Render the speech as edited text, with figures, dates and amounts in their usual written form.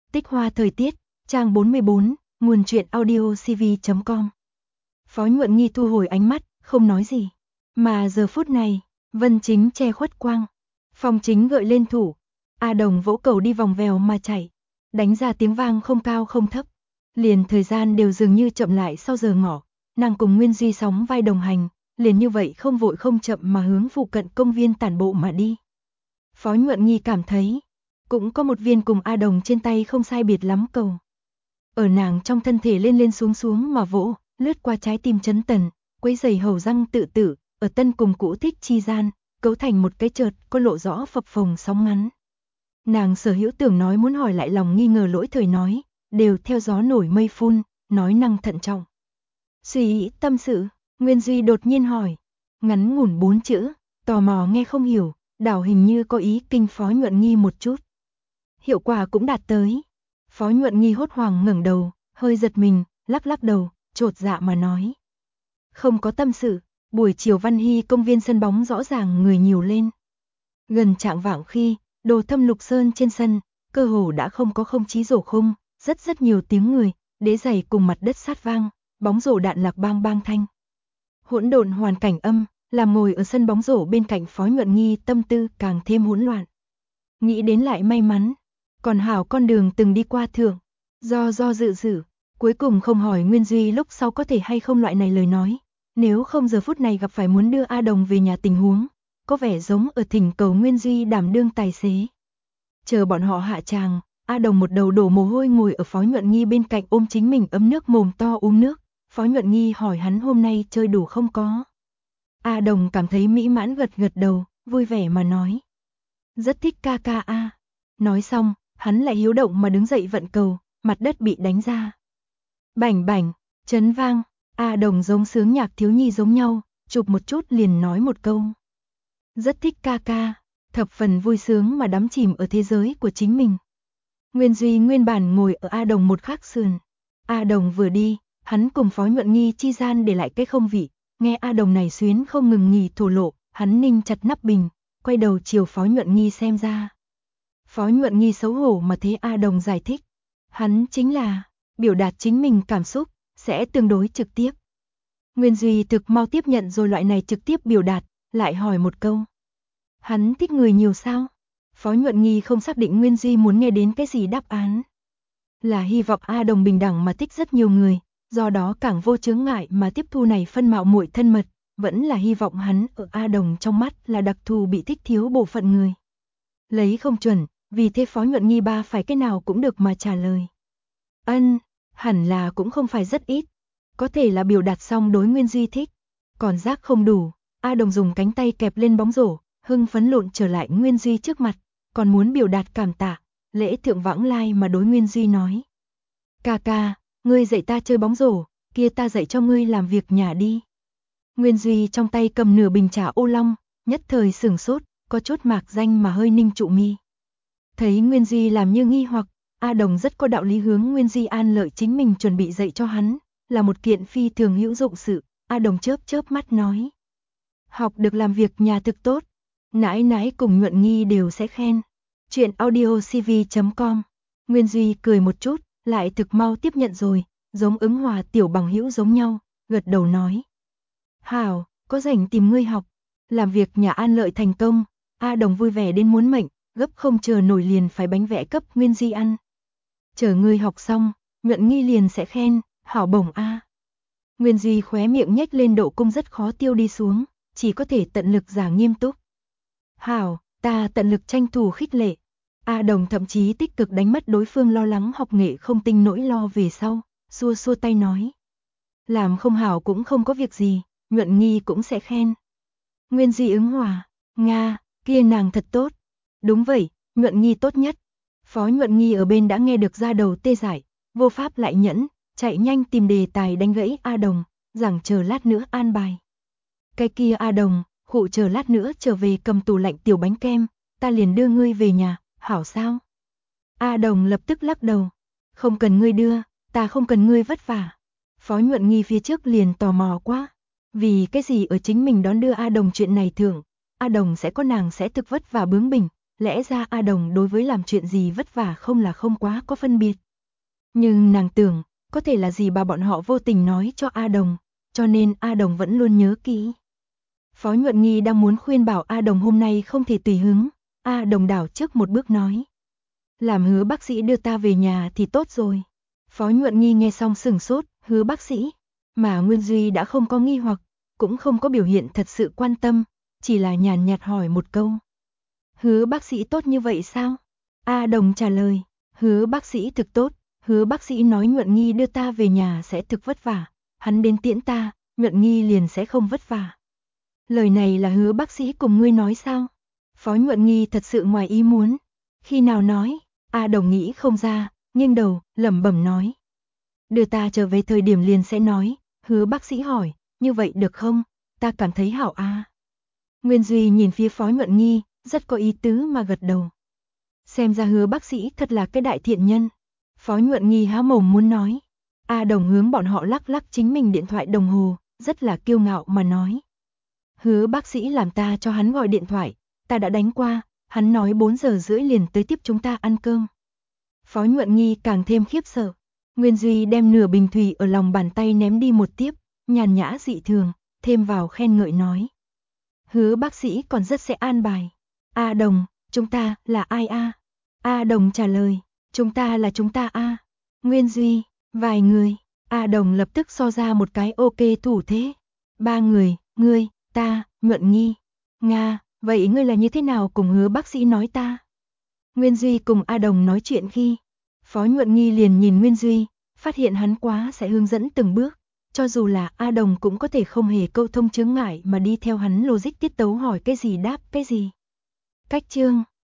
Tích hoa thời tiết, trang 44, nguồn truyện audio cv.com. Phó Nhuận Nghi thu hồi ánh mắt, không nói gì. Mà giờ phút này, Vân Chính che khuất quang. Phong Chính gợi lên thủ. A Đồng vỗ cầu đi vòng vèo mà chạy. Đánh ra tiếng vang không cao không thấp. Liền thời gian đều dường như chậm lại sau giờ ngọ. Nàng cùng Nguyên Duy sóng vai đồng hành, liền như vậy không vội không chậm mà hướng phụ cận công viên tản bộ mà đi. Phó Nhuận Nghi cảm thấy, cũng có một viên cùng A Đồng trên tay không sai biệt lắm cầu. Ở nàng trong thân thể lên lên xuống xuống mà vỗ, lướt qua trái tim chấn tần, quấy giày hầu răng tự tử, ở tân cùng cũ thích chi gian, cấu thành một cái chợt có lộ rõ phập phồng sóng ngắn. Nàng sở hữu tưởng nói muốn hỏi lại lòng nghi ngờ lỗi thời nói, đều theo gió nổi mây phun, nói năng thận trọng. Suy nghĩ tâm sự, Nguyên Duy đột nhiên hỏi, ngắn ngủn 4 chữ, tò mò nghe không hiểu, đảo hình như có ý kinh Phó Nhuận Nghi một chút. Hiệu quả cũng đạt tới. Phó Nhuận Nghi hốt hoảng ngẩng đầu, hơi giật mình, lắc lắc đầu, chột dạ mà nói. Không có tâm sự, buổi chiều Văn Hy công viên sân bóng rõ ràng người nhiều lên. Gần chạng vạng khi, Đồ Thâm Lục Sơn trên sân, cơ hồ đã không có không chí rổ khung, rất nhiều tiếng người, đế giày cùng mặt đất sát vang, bóng rổ đạn lạc bang bang thanh. Hỗn độn hoàn cảnh âm, làm ngồi ở sân bóng rổ bên cạnh Phó Nhuận Nghi tâm tư càng thêm hỗn loạn. Nghĩ đến lại may mắn, còn hảo con đường từng đi qua thượng, do dự, cuối cùng không hỏi Nguyên Duy lúc sau có thể hay không loại này lời nói, nếu không giờ phút này gặp phải muốn đưa A Đồng về nhà tình huống, có vẻ giống ở thỉnh cầu Nguyên Duy đảm đương tài xế. Chờ bọn họ hạ tràng, A Đồng một đầu đổ mồ hôi ngồi ở Phó Nhuận Nghi bên cạnh ôm chính mình ấm nước mồm to uống nước, Phó Nhuận Nghi hỏi hắn hôm nay chơi đủ không có. A Đồng cảm thấy mỹ mãn gật đầu, vui vẻ mà nói. Rất thích ca ca a. Nói xong, hắn lại hiếu động mà đứng dậy vận cầu, mặt đất bị đánh ra. Bảnh bảnh, chấn vang, A Đồng giống sướng nhạc thiếu nhi giống nhau, chụp một chút liền nói một câu. Rất thích ca ca, thập phần vui sướng mà đắm chìm ở thế giới của chính mình. Nguyên Duy nguyên bản ngồi ở A Đồng một khác sườn. A Đồng vừa đi, hắn cùng Phó Nhuận Nghi chi gian để lại cái không vị, nghe A Đồng này xuyến không ngừng nghỉ thổ lộ, hắn ninh chặt nắp bình, quay đầu chiều Phó Nhuận Nghi xem ra. Phó Nhuận Nghi xấu hổ mà thế A Đồng giải thích, hắn chính là biểu đạt chính mình cảm xúc, sẽ tương đối trực tiếp. Nguyên Duy thực mau tiếp nhận rồi loại này trực tiếp biểu đạt, lại hỏi một câu. Hắn thích người nhiều sao? Phó Nhuận Nghi không xác định Nguyên Duy muốn nghe đến cái gì đáp án. Là hy vọng A Đồng bình đẳng mà thích rất nhiều người, do đó càng vô chướng ngại mà tiếp thu này phân mạo muội thân mật, vẫn là hy vọng hắn ở A Đồng trong mắt là đặc thù bị thích thiếu bộ phận người. Lấy không chuẩn, vì thế Phó Nhuận Nghi ba phải cái nào cũng được mà trả lời. Ân, hẳn là cũng không phải rất ít, có thể là biểu đạt xong đối Nguyên Duy thích, còn giác không đủ, A Đồng dùng cánh tay kẹp lên bóng rổ, hưng phấn lộn trở lại Nguyên Duy trước mặt, còn muốn biểu đạt cảm tạ, lễ thượng vãng lai mà đối Nguyên Duy nói. Ca ca, ngươi dạy ta chơi bóng rổ, kia ta dạy cho ngươi làm việc nhà đi. Nguyên Duy trong tay cầm nửa bình trà ô long, nhất thời sửng sốt, có chút mạc danh mà hơi ninh trụ mi. Thấy Nguyên Duy làm như nghi hoặc, A Đồng rất có đạo lý hướng Nguyên Duy an lợi chính mình chuẩn bị dạy cho hắn, là một kiện phi thường hữu dụng sự, A Đồng chớp mắt nói. Học được làm việc nhà thực tốt, nãi nãi cùng Nhuận Nghi đều sẽ khen. Chuyện audio cv.com. Nguyên Duy cười một chút, lại thực mau tiếp nhận rồi, giống ứng hòa tiểu bằng hữu giống nhau, gật đầu nói. Hảo, có rảnh tìm ngươi học, làm việc nhà an lợi thành công, A Đồng vui vẻ đến muốn mệnh, gấp không chờ nổi liền phải bánh vẽ cấp Nguyên Duy ăn. Chờ ngươi học xong, Nhuận Nghi liền sẽ khen, hảo bổng A. Nguyên Duy khóe miệng nhếch lên độ cung rất khó tiêu đi xuống, chỉ có thể tận lực giả nghiêm túc. Hảo, ta tận lực tranh thủ khích lệ. A Đồng thậm chí tích cực đánh mất đối phương lo lắng học nghệ không tinh nỗi lo về sau, xua tay nói. Làm không hảo cũng không có việc gì, Nhuận Nghi cũng sẽ khen. Nguyên Duy ứng hòa, Nga, kia nàng thật tốt. Đúng vậy, Nhuận Nghi tốt nhất. Phó Nhuận Nghi ở bên đã nghe được ra đầu tê dại, vô pháp lại nhẫn, chạy nhanh tìm đề tài đánh gãy A Đồng, rằng chờ lát nữa an bài. Cái kia A Đồng, khụ chờ lát nữa trở về cầm tủ lạnh tiểu bánh kem, ta liền đưa ngươi về nhà, hảo sao? A Đồng lập tức lắc đầu, không cần ngươi đưa, ta không cần ngươi vất vả. Phó Nhuận Nghi phía trước liền tò mò quá, vì cái gì ở chính mình đón đưa A Đồng chuyện này thưởng, A Đồng sẽ có nàng sẽ thực vất vả bướng bỉnh, lẽ ra A Đồng đối với làm chuyện gì vất vả không là không quá có phân biệt. Nhưng nàng tưởng, có thể là gì bà bọn họ vô tình nói cho A Đồng, cho nên A Đồng vẫn luôn nhớ kỹ. Phó Nhuận Nghi đang muốn khuyên bảo A Đồng hôm nay không thể tùy hứng, A Đồng đảo trước một bước nói. Làm Hứa bác sĩ đưa ta về nhà thì tốt rồi. Phó Nhuận Nghi nghe xong sửng sốt, Hứa bác sĩ, mà Nguyên Duy đã không có nghi hoặc, cũng không có biểu hiện thật sự quan tâm, chỉ là nhàn nhạt hỏi một câu. Hứa bác sĩ tốt như vậy sao? A Đồng trả lời, Hứa bác sĩ thực tốt, Hứa bác sĩ nói Nhuận Nghi đưa ta về nhà sẽ thực vất vả, hắn đến tiễn ta, Nhuận Nghi liền sẽ không vất vả. Lời này là Hứa bác sĩ cùng ngươi nói sao? Phó Nhuận Nghi thật sự ngoài ý muốn. Khi nào nói? A Đồng nghĩ không ra, nghiêng đầu, lẩm bẩm nói. Đưa ta trở về thời điểm liền sẽ nói, Hứa bác sĩ hỏi, như vậy được không? Ta cảm thấy hảo a. Nguyên Duy nhìn phía Phó Nhuận Nghi, rất có ý tứ mà gật đầu. Xem ra Hứa bác sĩ thật là cái đại thiện nhân. Phó Nhuận Nghi há mồm muốn nói. A Đồng hướng bọn họ lắc lắc chính mình điện thoại đồng hồ, rất là kiêu ngạo mà nói. Hứa bác sĩ làm ta cho hắn gọi điện thoại, ta đã đánh qua, hắn nói 4 giờ rưỡi liền tới tiếp chúng ta ăn cơm. Phó Nhuận Nghi càng thêm khiếp sợ. Nguyên Duy đem nửa bình thủy ở lòng bàn tay ném đi một tiếp, nhàn nhã dị thường, thêm vào khen ngợi nói. Hứa bác sĩ còn rất sẽ an bài. A Đồng, chúng ta là ai a? A Đồng trả lời, chúng ta là chúng ta a. Nguyên Duy, vài người. A Đồng lập tức so ra một cái ok thủ thế. 3 người, ngươi, ta, Nhuận Nghi. Nga, vậy ngươi là như thế nào cùng Hứa bác sĩ nói ta? Nguyên Duy cùng A Đồng nói chuyện khi, Phó Nhuận Nghi liền nhìn Nguyên Duy, phát hiện hắn quá sẽ hướng dẫn từng bước, cho dù là A Đồng cũng có thể không hề câu thông chướng ngại mà đi theo hắn logic tiết tấu hỏi cái gì đáp cái gì. Cách chương